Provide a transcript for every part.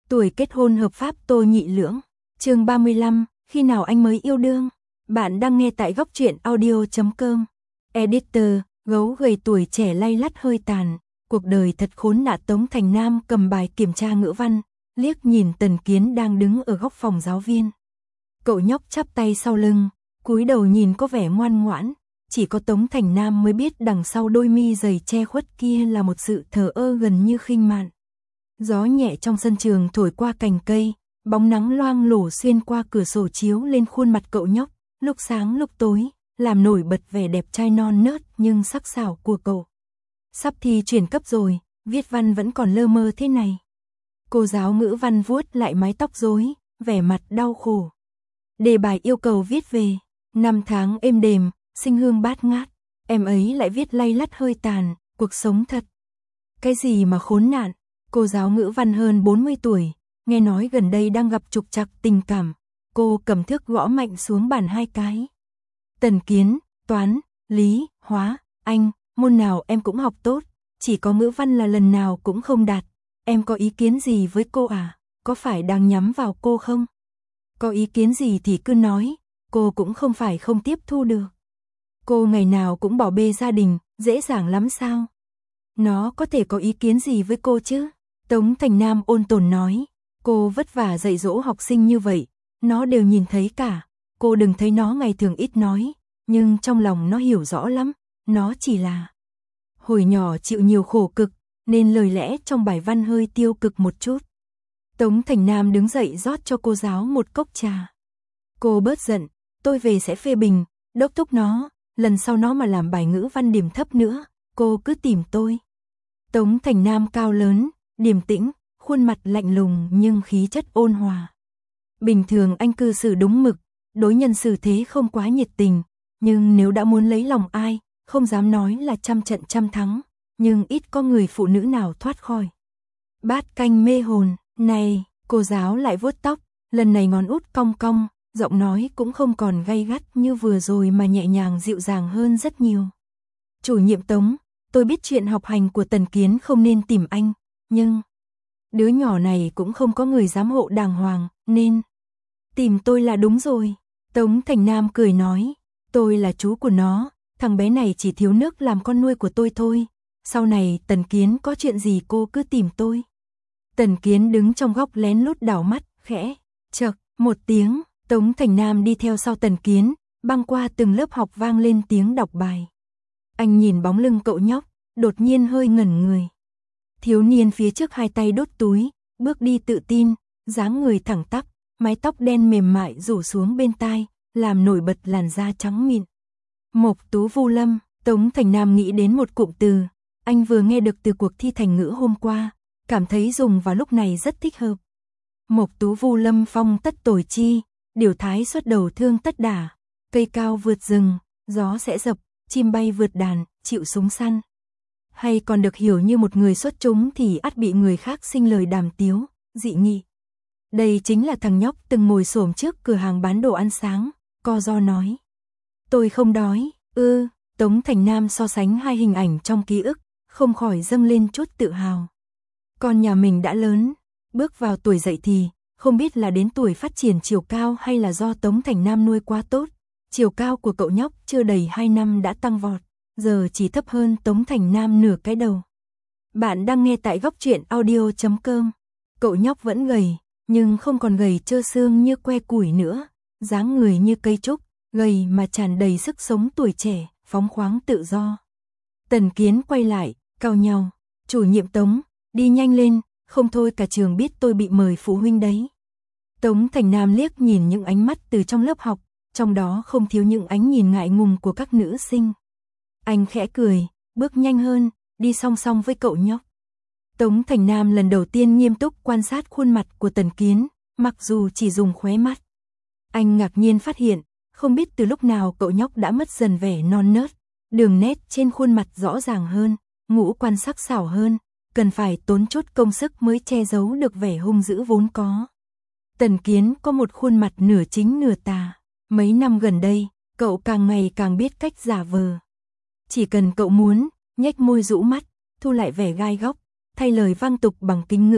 Tuổi kết hôn hợp pháp Tô Nhị Lưỡng. Chương 35, khi nào anh mới yêu đương? Bạn đang nghe tại góc truyện audio.com. Editor, gấu gầy tuổi trẻ lay lắt hơi tàn, cuộc đời thật khốn nạn. Tống Thành Nam cầm bài kiểm tra ngữ văn, liếc nhìn Tần Kiến đang đứng ở góc phòng giáo viên. Cậu nhóc chắp tay sau lưng, cúi đầu nhìn có vẻ ngoan ngoãn, chỉ có Tống Thành Nam mới biết đằng sau đôi mi dày che khuất kia là một sự thờ ơ gần như khinh mạn. Gió nhẹ trong sân trường thổi qua cành cây, bóng nắng loang lổ xuyên qua cửa sổ chiếu lên khuôn mặt cậu nhóc, lúc sáng lúc tối, làm nổi bật vẻ đẹp trai non nớt nhưng sắc sảo của cậu. Sắp thi chuyển cấp rồi, viết văn vẫn còn lơ mơ thế này. Cô giáo ngữ văn vuốt lại mái tóc rối, vẻ mặt đau khổ. Đề bài yêu cầu viết về năm tháng êm đềm, sinh hương bát ngát, em ấy lại viết lay lắt hơi tàn, cuộc sống thật. Cái gì mà khốn nạn? Cô giáo ngữ văn hơn 40 tuổi, nghe nói gần đây đang gặp trục trặc tình cảm, cô cầm thước gõ mạnh xuống bàn 2 cái. Tần Kiến, toán, lý, hóa, anh, môn nào em cũng học tốt, chỉ có ngữ văn là lần nào cũng không đạt. Em có ý kiến gì với cô à? Có phải đang nhắm vào cô không? Có ý kiến gì thì cứ nói, cô cũng không phải không tiếp thu được. Cô ngày nào cũng bỏ bê gia đình, dễ dàng lắm sao? Nó có thể có ý kiến gì với cô chứ? Tống Thành Nam ôn tồn nói, cô vất vả dạy dỗ học sinh như vậy, nó đều nhìn thấy cả. Cô đừng thấy nó ngày thường ít nói, nhưng trong lòng nó hiểu rõ lắm, nó chỉ là hồi nhỏ chịu nhiều khổ cực, nên lời lẽ trong bài văn hơi tiêu cực một chút. Tống Thành Nam đứng dậy rót cho cô giáo một cốc trà. Cô bớt giận, tôi về sẽ phê bình, đốc thúc nó, lần sau nó mà làm bài ngữ văn điểm thấp nữa, cô cứ tìm tôi. Tống Thành Nam cao lớn, điềm tĩnh, khuôn mặt lạnh lùng nhưng khí chất ôn hòa. Bình thường anh cư xử đúng mực, đối nhân xử thế không quá nhiệt tình, nhưng nếu đã muốn lấy lòng ai, không dám nói là trăm trận trăm thắng, nhưng ít có người phụ nữ nào thoát khỏi. Bát canh mê hồn, này, cô giáo lại vuốt tóc, lần này ngón út cong cong, giọng nói cũng không còn gay gắt như vừa rồi mà nhẹ nhàng dịu dàng hơn rất nhiều. Chủ nhiệm Tống, tôi biết chuyện học hành của Tần Kiến không nên tìm anh, nhưng đứa nhỏ này cũng không có người giám hộ đàng hoàng, nên tìm tôi là đúng rồi. Tống Thành Nam cười nói, tôi là chú của nó, thằng bé này chỉ thiếu nước làm con nuôi của tôi thôi. Sau này Tần Kiến có chuyện gì cô cứ tìm tôi. Tần Kiến đứng trong góc lén lút đảo mắt, khẽ, chậc, một tiếng, Tống Thành Nam đi theo sau Tần Kiến, băng qua từng lớp học vang lên tiếng đọc bài. Anh nhìn bóng lưng cậu nhóc, đột nhiên hơi ngẩn người. Thiếu niên phía trước hai tay đốt túi, bước đi tự tin, dáng người thẳng tắp, mái tóc đen mềm mại rủ xuống bên tai, làm nổi bật làn da trắng mịn. Mộc Tú Vu Lâm, Tống Thành Nam nghĩ đến một cụm từ, anh vừa nghe được từ cuộc thi thành ngữ hôm qua, cảm thấy dùng vào lúc này rất thích hợp. Mộc Tú Vu Lâm phong tất tồi chi, điều thái xuất đầu thương tất đả, cây cao vượt rừng, gió sẽ dập, chim bay vượt đàn, chịu súng săn. Hay còn được hiểu như một người xuất chúng thì ắt bị người khác sinh lời đàm tiếu, dị nghị. Đây chính là thằng nhóc từng ngồi xổm trước cửa hàng bán đồ ăn sáng, co ro nói. Tôi không đói, Tống Thành Nam so sánh hai hình ảnh trong ký ức, không khỏi dâng lên chút tự hào. Con nhà mình đã lớn, bước vào tuổi dậy thì, không biết là đến tuổi phát triển chiều cao hay là do Tống Thành Nam nuôi quá tốt. Chiều cao của cậu nhóc chưa đầy 2 năm đã tăng vọt, giờ chỉ thấp hơn Tống Thành Nam nửa cái đầu. Bạn đang nghe tại góc truyện audio.com. Cậu nhóc vẫn gầy, nhưng không còn gầy trơ xương như que củi nữa, dáng người như cây trúc, gầy mà tràn đầy sức sống tuổi trẻ, phóng khoáng tự do. Tần Kiến quay lại, cau nhau, chủ nhiệm Tống, đi nhanh lên, không thôi cả trường biết tôi bị mời phụ huynh đấy. Tống Thành Nam liếc nhìn những ánh mắt từ trong lớp học, trong đó không thiếu những ánh nhìn ngại ngùng của các nữ sinh. Anh khẽ cười, bước nhanh hơn, đi song song với cậu nhóc. Tống Thành Nam lần đầu tiên nghiêm túc quan sát khuôn mặt của Tần Kiến, mặc dù chỉ dùng khóe mắt. Anh ngạc nhiên phát hiện, không biết từ lúc nào cậu nhóc đã mất dần vẻ non nớt, đường nét trên khuôn mặt rõ ràng hơn, ngũ quan sắc sảo hơn, cần phải tốn chút công sức mới che giấu được vẻ hung dữ vốn có. Tần Kiến có một khuôn mặt nửa chính nửa tà, mấy năm gần đây, cậu càng ngày càng biết cách giả vờ. Chỉ cần cậu muốn, nhếch môi rũ mắt, thu lại vẻ gai góc, thay lời vang tục bằng kính ngữ,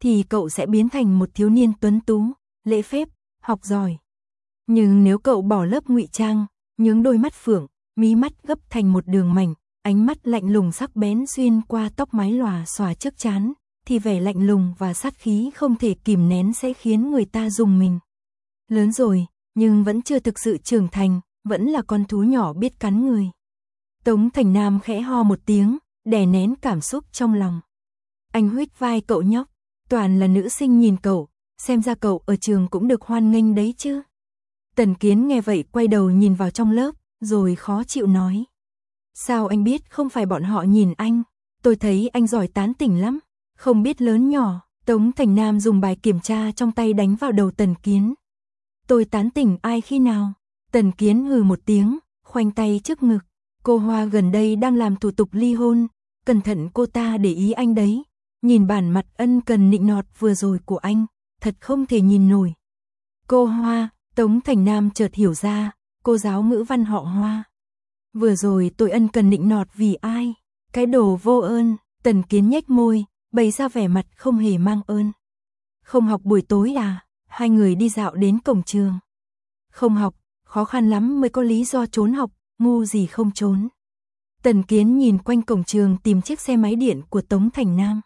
thì cậu sẽ biến thành một thiếu niên tuấn tú, lễ phép, học giỏi. Nhưng nếu cậu bỏ lớp ngụy trang, nhướng đôi mắt phượng, mí mắt gấp thành một đường mảnh, ánh mắt lạnh lùng sắc bén xuyên qua tóc mái lòa xòa trước trán, thì vẻ lạnh lùng và sát khí không thể kìm nén sẽ khiến người ta rùng mình. Lớn rồi, nhưng vẫn chưa thực sự trưởng thành, vẫn là con thú nhỏ biết cắn người. Tống Thành Nam khẽ ho một tiếng, đè nén cảm xúc trong lòng. Anh huých vai cậu nhóc, toàn là nữ sinh nhìn cậu, xem ra cậu ở trường cũng được hoan nghênh đấy chứ. Tần Kiến nghe vậy quay đầu nhìn vào trong lớp, rồi khó chịu nói. Sao anh biết không phải bọn họ nhìn anh, tôi thấy anh giỏi tán tỉnh lắm, không biết lớn nhỏ. Tống Thành Nam dùng bài kiểm tra trong tay đánh vào đầu Tần Kiến. Tôi tán tỉnh ai khi nào? Tần Kiến hừ một tiếng, khoanh tay trước ngực. Cô Hoa gần đây đang làm thủ tục ly hôn, cẩn thận cô ta để ý anh đấy. Nhìn bản mặt ân cần nịnh nọt vừa rồi của anh, thật không thể nhìn nổi. Cô Hoa, Tống Thành Nam chợt hiểu ra, cô giáo ngữ văn họ Hoa. Vừa rồi tôi ân cần nịnh nọt vì ai? Cái đồ vô ơn. Tần Kiến nhếch môi, bày ra vẻ mặt không hề mang ơn. Không học buổi tối à? Hai người đi dạo đến cổng trường. Không học, khó khăn lắm mới có lý do trốn học, ngu gì không trốn. Tần Kiến nhìn quanh cổng trường tìm chiếc xe máy điện của Tống Thành Nam.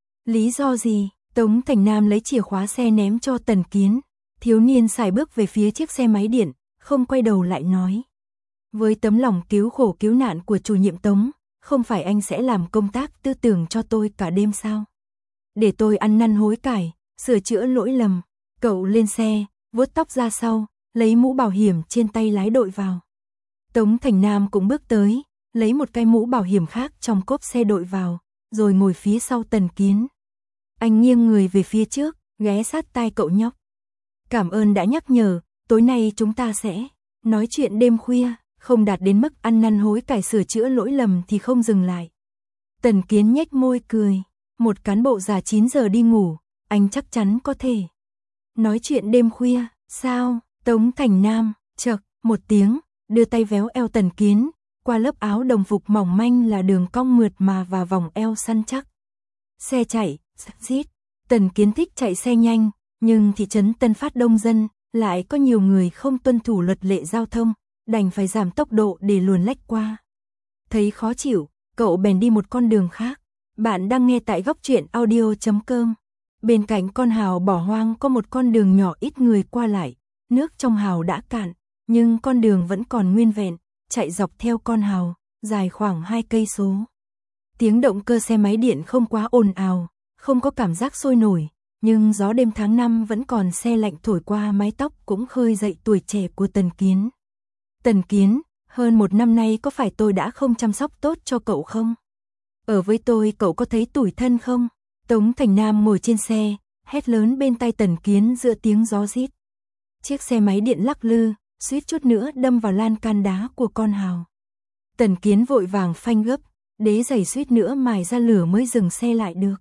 Lý do gì? Tống Thành Nam lấy chìa khóa xe ném cho Tần Kiến. Thiếu niên sải bước về phía chiếc xe máy điện, không quay đầu lại nói. Với tấm lòng cứu khổ cứu nạn của chủ nhiệm Tống, không phải anh sẽ làm công tác tư tưởng cho tôi cả đêm sao? Để tôi ăn năn hối cải, sửa chữa lỗi lầm. Cậu lên xe, vuốt tóc ra sau, lấy mũ bảo hiểm trên tay lái đội vào. Tống Thành Nam cũng bước tới, lấy một cái mũ bảo hiểm khác trong cốp xe đội vào, rồi ngồi phía sau Tần Kiến. Anh nghiêng người về phía trước, ghé sát tai cậu nhóc. Cảm ơn đã nhắc nhở, tối nay chúng ta sẽ nói chuyện đêm khuya, không đạt đến mức ăn năn hối cải sửa chữa lỗi lầm thì không dừng lại. Tần Kiến nhếch môi cười, một cán bộ già 9 giờ đi ngủ, anh chắc chắn có thể. Nói chuyện đêm khuya, sao? Tống Thành Nam, chậc, một tiếng, đưa tay véo eo Tần Kiến, qua lớp áo đồng phục mỏng manh là đường cong mượt mà và vòng eo săn chắc. Xe chạy, rít. Tần Kiến thích chạy xe nhanh, nhưng thị trấn Tân Phát đông dân, lại có nhiều người không tuân thủ luật lệ giao thông, đành phải giảm tốc độ để luồn lách qua. Thấy khó chịu, cậu bèn đi một con đường khác. Bạn đang nghe tại goctruyện.audio.com. Bên cạnh con hào bỏ hoang có một con đường nhỏ ít người qua lại, nước trong hào đã cạn, nhưng con đường vẫn còn nguyên vẹn, chạy dọc theo con hào, dài khoảng 2 cây số. Tiếng động cơ xe máy điện không quá ồn ào, không có cảm giác sôi nổi, nhưng gió đêm tháng 5 vẫn còn se lạnh thổi qua mái tóc cũng khơi dậy tuổi trẻ của Tần Kiến. Tần Kiến, hơn 1 năm nay có phải tôi đã không chăm sóc tốt cho cậu không? Ở với tôi cậu có thấy tủi thân không? Tống Thành Nam ngồi trên xe, hét lớn bên tai Tần Kiến giữa tiếng gió rít. Chiếc xe máy điện lắc lư, suýt chút nữa đâm vào lan can đá của con hào. Tần Kiến vội vàng phanh gấp, đế giày suýt nữa mài ra lửa mới dừng xe lại được.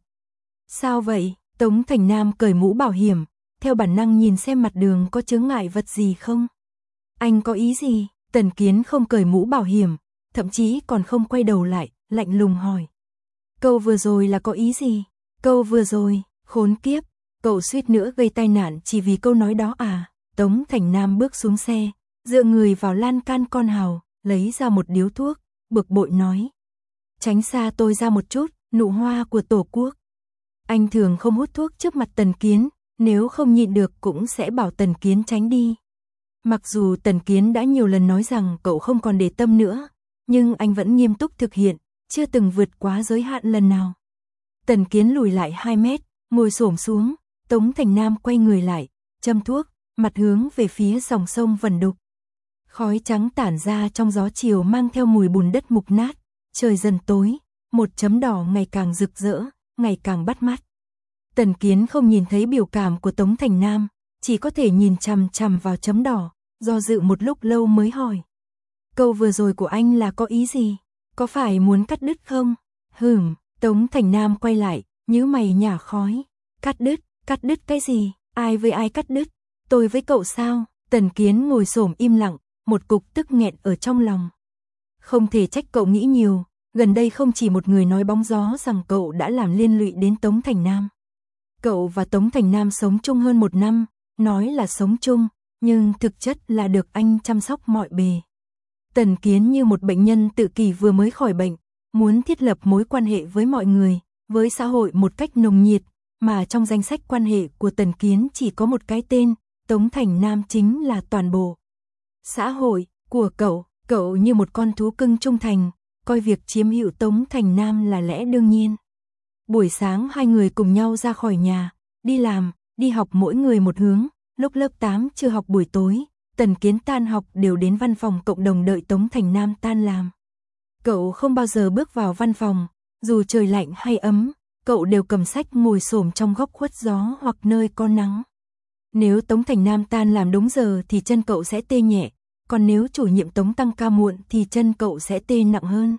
Sao vậy? Tống Thành Nam cởi mũ bảo hiểm, theo bản năng nhìn xem mặt đường có chướng ngại vật gì không. Anh có ý gì? Tần Kiến không cởi mũ bảo hiểm, thậm chí còn không quay đầu lại, lạnh lùng hỏi. Câu vừa rồi là có ý gì? Câu vừa rồi, khốn kiếp, cậu suýt nữa gây tai nạn chỉ vì câu nói đó à? Tống Thành Nam bước xuống xe, dựa người vào lan can con hào, lấy ra một điếu thuốc, bực bội nói. Tránh xa tôi ra một chút, nụ hoa của Tổ quốc. Anh thường không hút thuốc trước mặt Tần Kiến, nếu không nhịn được cũng sẽ bảo Tần Kiến tránh đi. Mặc dù Tần Kiến đã nhiều lần nói rằng cậu không còn để tâm nữa, nhưng anh vẫn nghiêm túc thực hiện, chưa từng vượt quá giới hạn lần nào. Tần Kiến lùi lại 2 mét, ngồi xổm xuống, Tống Thành Nam quay người lại, châm thuốc, mặt hướng về phía dòng sông Vần Đục. Khói trắng tản ra trong gió chiều mang theo mùi bùn đất mục nát, trời dần tối, một chấm đỏ ngày càng rực rỡ, ngày càng bắt mắt. Tần Kiến không nhìn thấy biểu cảm của Tống Thành Nam, chỉ có thể nhìn chằm chằm vào chấm đỏ, do dự một lúc lâu mới hỏi. Câu vừa rồi của anh là có ý gì? Có phải muốn cắt đứt không? Tống Thành Nam quay lại, nhíu mày nhả khói. Cắt đứt cái gì? Ai với ai cắt đứt? Tôi với cậu sao? Tần Kiến ngồi xổm im lặng, một cục tức nghẹn ở trong lòng. Không thể trách cậu nghĩ nhiều, gần đây không chỉ một người nói bóng gió rằng cậu đã làm liên lụy đến Tống Thành Nam. Cậu và Tống Thành Nam sống chung hơn 1 năm, nói là sống chung, nhưng thực chất là được anh chăm sóc mọi bề. Tần Kiến như một bệnh nhân tự kỷ vừa mới khỏi bệnh, muốn thiết lập mối quan hệ với mọi người, với xã hội một cách nồng nhiệt, mà trong danh sách quan hệ của Tần Kiến chỉ có một cái tên, Tống Thành Nam chính là toàn bộ xã hội của cậu như một con thú cưng trung thành, coi việc chiếm hữu Tống Thành Nam là lẽ đương nhiên. Buổi sáng hai người cùng nhau ra khỏi nhà, đi làm, đi học mỗi người một hướng, lúc lớp 8 chưa học buổi tối, Tần Kiến tan học đều đến văn phòng cộng đồng đợi Tống Thành Nam tan làm. Cậu không bao giờ bước vào văn phòng, dù trời lạnh hay ấm, cậu đều cầm sách ngồi xổm trong góc khuất gió hoặc nơi có nắng. Nếu Tống Thành Nam tan làm đúng giờ thì chân cậu sẽ tê nhẹ, còn nếu chủ nhiệm Tống tăng ca muộn thì chân cậu sẽ tê nặng hơn.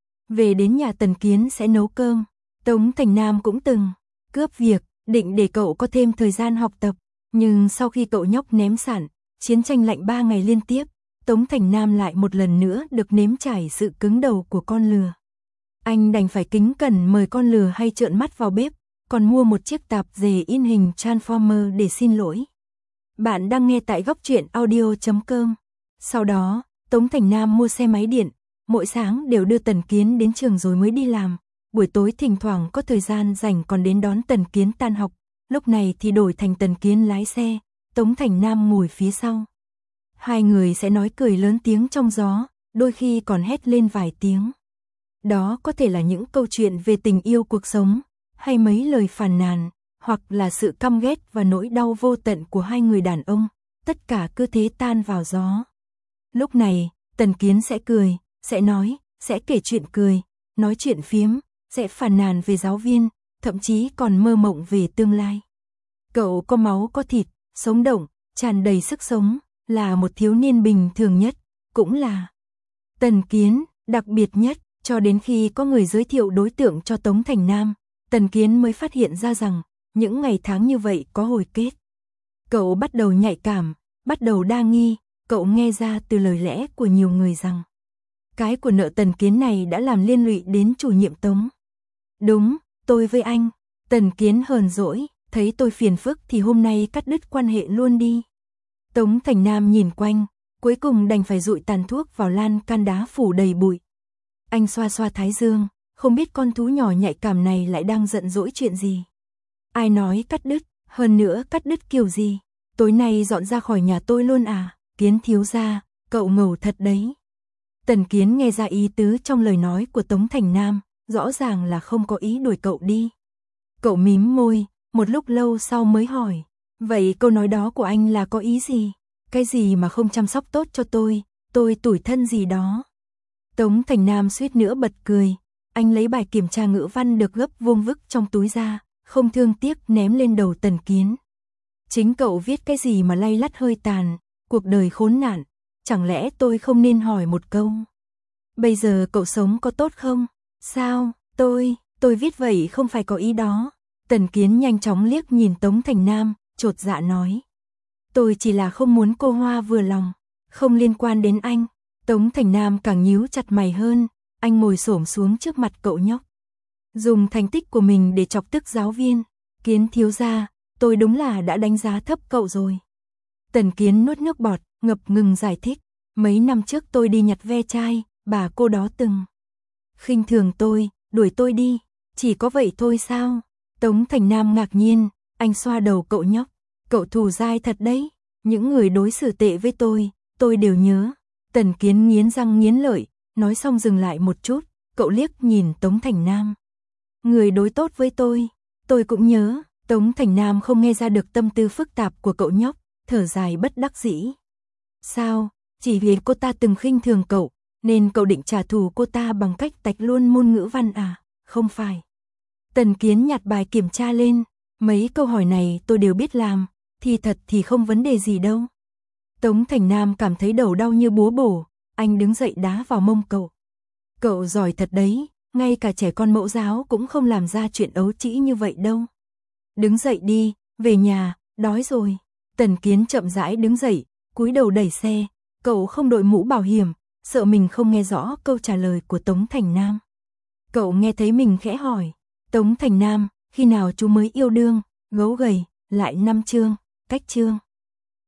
Về đến nhà Tần Kiến sẽ nấu cơm. Tống Thành Nam cũng từng cướp việc, định để cậu có thêm thời gian học tập, nhưng sau khi cậu nhóc ném sản, chiến tranh lạnh 3 ngày liên tiếp, Tống Thành Nam lại một lần nữa được nếm trải sự cứng đầu của con lừa. Anh đành phải kính cẩn mời con lừa hay trợn mắt vào bếp, còn mua một chiếc tạp dề in hình Transformer để xin lỗi. Bạn đang nghe tại góc truyện audio.com. Sau đó, Tống Thành Nam mua xe máy điện, mỗi sáng đều đưa Tần Kiến đến trường rồi mới đi làm. Buổi tối thỉnh thoảng có thời gian rảnh còn đến đón Tần Kiến tan học, lúc này thì đổi thành Tần Kiến lái xe, Tống Thành Nam ngồi phía sau. Hai người sẽ nói cười lớn tiếng trong gió, đôi khi còn hét lên vài tiếng. Đó có thể là những câu chuyện về tình yêu cuộc sống, hay mấy lời phàn nàn, hoặc là sự căm ghét và nỗi đau vô tận của hai người đàn ông, tất cả cứ thế tan vào gió. Lúc này, Tần Kiến sẽ cười, sẽ nói, sẽ kể chuyện cười, nói chuyện phiếm, sẽ phàn nàn về giáo viên, thậm chí còn mơ mộng về tương lai. Cậu có máu có thịt, sống động, tràn đầy sức sống, là một thiếu niên bình thường nhất, cũng là Tần Kiến, đặc biệt nhất, cho đến khi có người giới thiệu đối tượng cho Tống Thành Nam, Tần Kiến mới phát hiện ra rằng, những ngày tháng như vậy có hồi kết. Cậu bắt đầu nhạy cảm, bắt đầu đa nghi, cậu nghe ra từ lời lẽ của nhiều người rằng, cái của nợ Tần Kiến này đã làm liên lụy đến chủ nhiệm Tống. Đúng, tôi với anh, Tần Kiến hờn dỗi, thấy tôi phiền phức thì hôm nay cắt đứt quan hệ luôn đi. Tống Thành Nam nhìn quanh, cuối cùng đành phải dụi tàn thuốc vào lan can đá phủ đầy bụi. Anh xoa xoa thái dương, không biết con thú nhỏ nhạy cảm này lại đang giận dỗi chuyện gì. Ai nói cắt đứt, hơn nữa cắt đứt kiểu gì, tối nay dọn ra khỏi nhà tôi luôn à, Kiến thiếu gia, cậu ngầu thật đấy. Tần Kiến nghe ra ý tứ trong lời nói của Tống Thành Nam, rõ ràng là không có ý đuổi cậu đi. Cậu mím môi, một lúc lâu sau mới hỏi, vậy câu nói đó của anh là có ý gì? Cái gì mà không chăm sóc tốt cho tôi tủi thân gì đó. Tống Thành Nam suýt nữa bật cười, anh lấy bài kiểm tra ngữ văn được gấp vuông vức trong túi ra, không thương tiếc ném lên đầu Tần Kiến. Chính cậu viết cái gì mà lay lắt hơi tàn, cuộc đời khốn nạn, chẳng lẽ tôi không nên hỏi một câu? Bây giờ cậu sống có tốt không? Sao, tôi viết vậy không phải có ý đó. Tần Kiến nhanh chóng liếc nhìn Tống Thành Nam, chột dạ nói. Tôi chỉ là không muốn cô Hoa vừa lòng, không liên quan đến anh. Tống Thành Nam càng nhíu chặt mày hơn, anh ngồi xổm xuống trước mặt cậu nhóc. Dùng thành tích của mình để chọc tức giáo viên. Kiến thiếu gia, tôi đúng là đã đánh giá thấp cậu rồi. Tần Kiến nuốt nước bọt, ngập ngừng giải thích. Mấy năm trước tôi đi nhặt ve chai, bà cô đó từng khinh thường tôi, đuổi tôi đi. Chỉ có vậy thôi sao? Tống Thành Nam ngạc nhiên, anh xoa đầu cậu nhóc. Cậu thù dai thật đấy, những người đối xử tệ với tôi đều nhớ. Tần Kiến nghiến răng nghiến lợi, nói xong dừng lại một chút, cậu liếc nhìn Tống Thành Nam. Người đối tốt với tôi cũng nhớ. Tống Thành Nam không nghe ra được tâm tư phức tạp của cậu nhóc, thở dài bất đắc dĩ. Sao, chỉ vì cô ta từng khinh thường cậu, nên cậu định trả thù cô ta bằng cách tạch luôn môn ngữ văn à? Không phải. Tần Kiến nhặt bài kiểm tra lên, mấy câu hỏi này tôi đều biết làm, thì thật thì không vấn đề gì đâu. Tống Thành Nam cảm thấy đầu đau như búa bổ, anh đứng dậy đá vào mông cậu. Cậu giỏi thật đấy, ngay cả trẻ con mẫu giáo cũng không làm ra chuyện ấu trĩ như vậy đâu. Đứng dậy đi, về nhà, đói rồi. Tần Kiến chậm rãi đứng dậy, cúi đầu đẩy xe, cậu không đội mũ bảo hiểm, sợ mình không nghe rõ câu trả lời của Tống Thành Nam. Cậu nghe thấy mình khẽ hỏi, Tống Thành Nam, khi nào chú mới yêu đương? Gấu gầy, lại 5 chương, cách chương.